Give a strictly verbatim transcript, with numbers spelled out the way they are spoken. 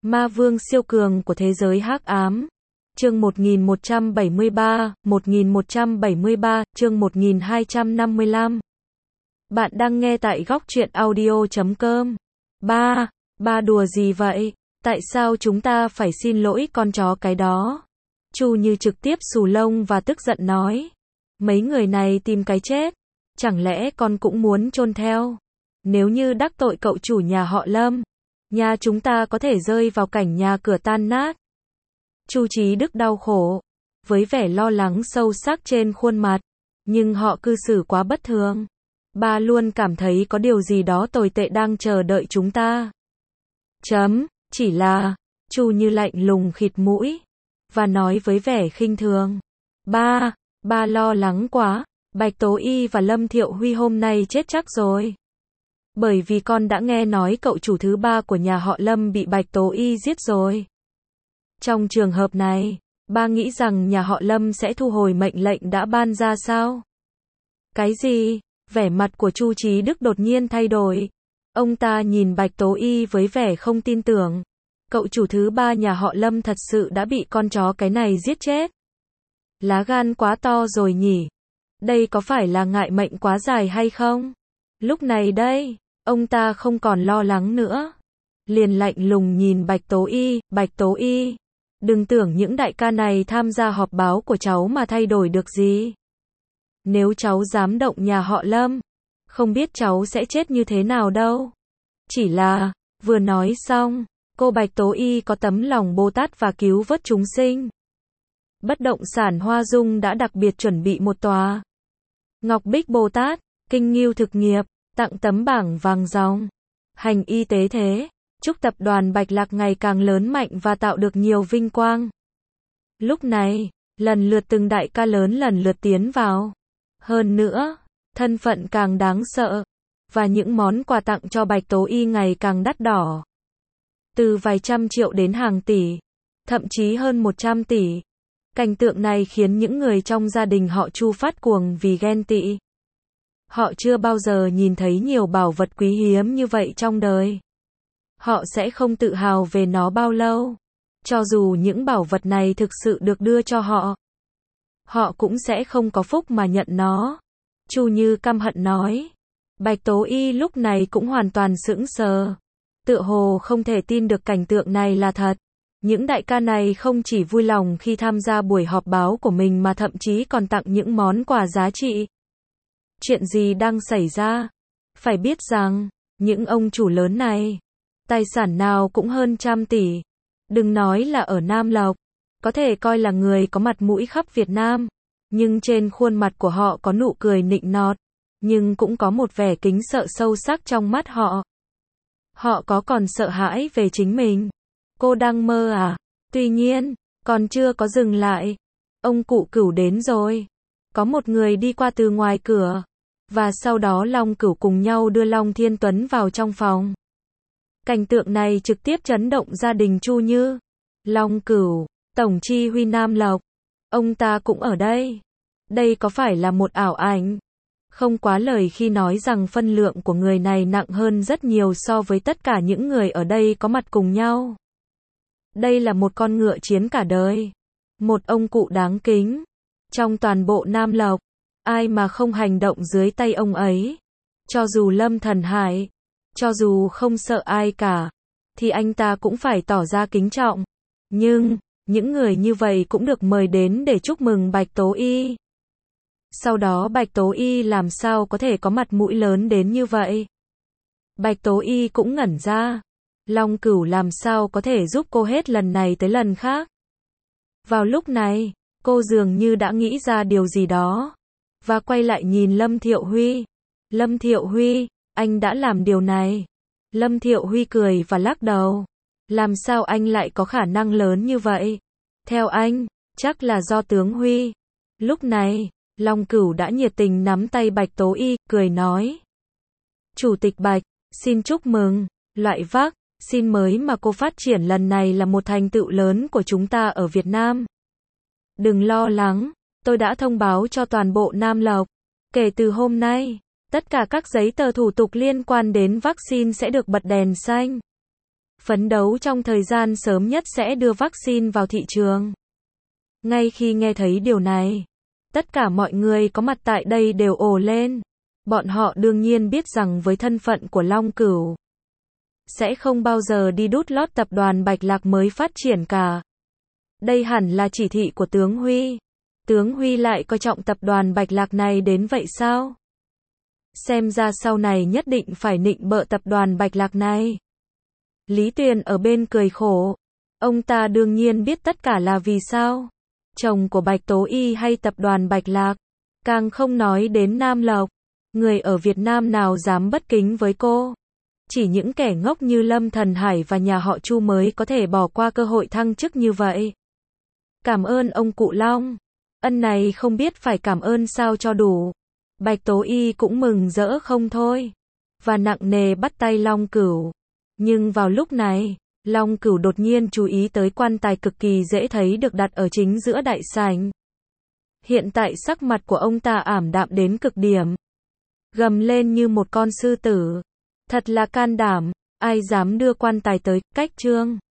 Ma vương siêu cường của thế giới hắc ám. Chương một nghìn một trăm bảy mươi ba, một nghìn một trăm bảy mươi ba, chương một nghìn hai trăm năm mươi lăm. Bạn đang nghe tại góc truyện audio chấm com. Ba, ba đùa gì vậy? Tại sao chúng ta phải xin lỗi con chó cái đó? Chu Như trực tiếp xù lông và tức giận nói. Mấy người này tìm cái chết. Chẳng lẽ con cũng muốn chôn theo? Nếu như đắc tội cậu chủ nhà họ Lâm, nhà chúng ta có thể rơi vào cảnh nhà cửa tan nát. Chu Chí Đức đau khổ, với vẻ lo lắng sâu sắc trên khuôn mặt, nhưng họ cư xử quá bất thường. Ba luôn cảm thấy có điều gì đó tồi tệ đang chờ đợi chúng ta. Chấm, chỉ là, Chu Như lạnh lùng khịt mũi, và nói với vẻ khinh thường. Ba, ba lo lắng quá, Bạch Tố Y và Lâm Thiệu Huy hôm nay chết chắc rồi. Bởi vì con đã nghe nói cậu chủ thứ ba của nhà họ Lâm bị Bạch Tố Y giết rồi. Trong trường hợp này, ba nghĩ rằng nhà họ Lâm sẽ thu hồi mệnh lệnh đã ban ra sao? Cái gì? Vẻ mặt của Chu Chí Đức đột nhiên thay đổi. Ông ta nhìn Bạch Tố Y với vẻ không tin tưởng. Cậu chủ thứ ba nhà họ Lâm thật sự đã bị con chó cái này giết chết. Lá gan quá to rồi nhỉ? Đây có phải là ngại mệnh quá dài hay không? Lúc này đây, ông ta không còn lo lắng nữa. Liền lạnh lùng nhìn Bạch Tố Y, Bạch Tố Y. Đừng tưởng những đại ca này tham gia họp báo của cháu mà thay đổi được gì. Nếu cháu dám động nhà họ Lâm, không biết cháu sẽ chết như thế nào đâu. Chỉ là, vừa nói xong, cô Bạch Tố Y có tấm lòng Bồ Tát và cứu vớt chúng sinh. Bất động sản Hoa Dung đã đặc biệt chuẩn bị một tòa Ngọc Bích Bồ Tát, kinh nghiêu thực nghiệp, tặng tấm bảng vàng ròng. Hành y tế thế, chúc tập đoàn Bạch Lạc ngày càng lớn mạnh và tạo được nhiều vinh quang. Lúc này, lần lượt từng đại ca lớn lần lượt tiến vào. Hơn nữa, thân phận càng đáng sợ, và những món quà tặng cho Bạch Tố Y ngày càng đắt đỏ. Từ vài trăm triệu đến hàng tỷ, thậm chí hơn một trăm tỷ. Cảnh tượng này khiến những người trong gia đình họ Chu phát cuồng vì ghen tị. Họ chưa bao giờ nhìn thấy nhiều bảo vật quý hiếm như vậy trong đời. Họ sẽ không tự hào về nó bao lâu. Cho dù những bảo vật này thực sự được đưa cho họ, họ cũng sẽ không có phúc mà nhận nó. Chu Như căm hận nói. Bạch Tố Y lúc này cũng hoàn toàn sững sờ. Tựa hồ không thể tin được cảnh tượng này là thật. Những đại ca này không chỉ vui lòng khi tham gia buổi họp báo của mình mà thậm chí còn tặng những món quà giá trị. Chuyện gì đang xảy ra? Phải biết rằng, những ông chủ lớn này, tài sản nào cũng hơn trăm tỷ. Đừng nói là ở Nam Lộc, có thể coi là người có mặt mũi khắp Việt Nam. Nhưng trên khuôn mặt của họ có nụ cười nịnh nọt, nhưng cũng có một vẻ kính sợ sâu sắc trong mắt họ. Họ có còn sợ hãi về chính mình. Cô đang mơ à? Tuy nhiên, còn chưa có dừng lại. Ông cụ Cửu đến rồi. Có một người đi qua từ ngoài cửa. Và sau đó Long Cửu cùng nhau đưa Long Thiên Tuấn vào trong phòng. Cảnh tượng này trực tiếp chấn động gia đình Chu Như. Long Cửu, Tổng Chi Huy Nam Lộc. Ông ta cũng ở đây. Đây có phải là một ảo ảnh? Không quá lời khi nói rằng phân lượng của người này nặng hơn rất nhiều so với tất cả những người ở đây có mặt cùng nhau. Đây là một con ngựa chiến cả đời. Một ông cụ đáng kính. Trong toàn bộ Nam Lộc, ai mà không hành động dưới tay ông ấy. Cho dù Lâm Thần Hải, cho dù không sợ ai cả, thì anh ta cũng phải tỏ ra kính trọng. Nhưng, những người như vậy cũng được mời đến để chúc mừng Bạch Tố Y. Sau đó Bạch Tố Y làm sao có thể có mặt mũi lớn đến như vậy? Bạch Tố Y cũng ngẩn ra. Long Cửu làm sao có thể giúp cô hết lần này tới lần khác? Vào lúc này, cô dường như đã nghĩ ra điều gì đó. Và quay lại nhìn Lâm Thiệu Huy. Lâm Thiệu Huy, anh đã làm điều này. Lâm Thiệu Huy cười và lắc đầu. Làm sao anh lại có khả năng lớn như vậy? Theo anh, chắc là do tướng Huy. Lúc này, Long Cửu đã nhiệt tình nắm tay Bạch Tố Y, cười nói. Chủ tịch Bạch, xin chúc mừng, loại vác, xin mới mà cô phát triển lần này là một thành tựu lớn của chúng ta ở Việt Nam. Đừng lo lắng, tôi đã thông báo cho toàn bộ Nam Lộc. Kể từ hôm nay, tất cả các giấy tờ thủ tục liên quan đến vaccine sẽ được bật đèn xanh. phấn đấu trong thời gian sớm nhất sẽ đưa vaccine vào thị trường. Ngay khi nghe thấy điều này, tất cả mọi người có mặt tại đây đều ồ lên. Bọn họ đương nhiên biết rằng với thân phận của Long Cửu, sẽ không bao giờ đi đút lót tập đoàn Bạch Lạc mới phát triển cả. Đây hẳn là chỉ thị của tướng Huy. Tướng Huy lại coi trọng tập đoàn Bạch Lạc này đến vậy sao? Xem ra sau này nhất định phải nịnh bợ tập đoàn Bạch Lạc này. Lý Tuyền ở bên cười khổ. Ông ta đương nhiên biết tất cả là vì sao. Chồng của Bạch Tố Y hay tập đoàn Bạch Lạc, càng không nói đến Nam Lộc. Người ở Việt Nam nào dám bất kính với cô? Chỉ những kẻ ngốc như Lâm Thần Hải và nhà họ Chu mới có thể bỏ qua cơ hội thăng chức như vậy. Cảm ơn ông cụ Long. Ân này không biết phải cảm ơn sao cho đủ. Bạch Tố Y cũng mừng rỡ không thôi. Và nặng nề bắt tay Long Cửu. Nhưng vào lúc này, Long Cửu đột nhiên chú ý tới quan tài cực kỳ dễ thấy được đặt ở chính giữa đại sảnh. Hiện tại sắc mặt của ông ta ảm đạm đến cực điểm. Gầm lên như một con sư tử. Thật là can đảm, ai dám đưa quan tài tới, cách trương.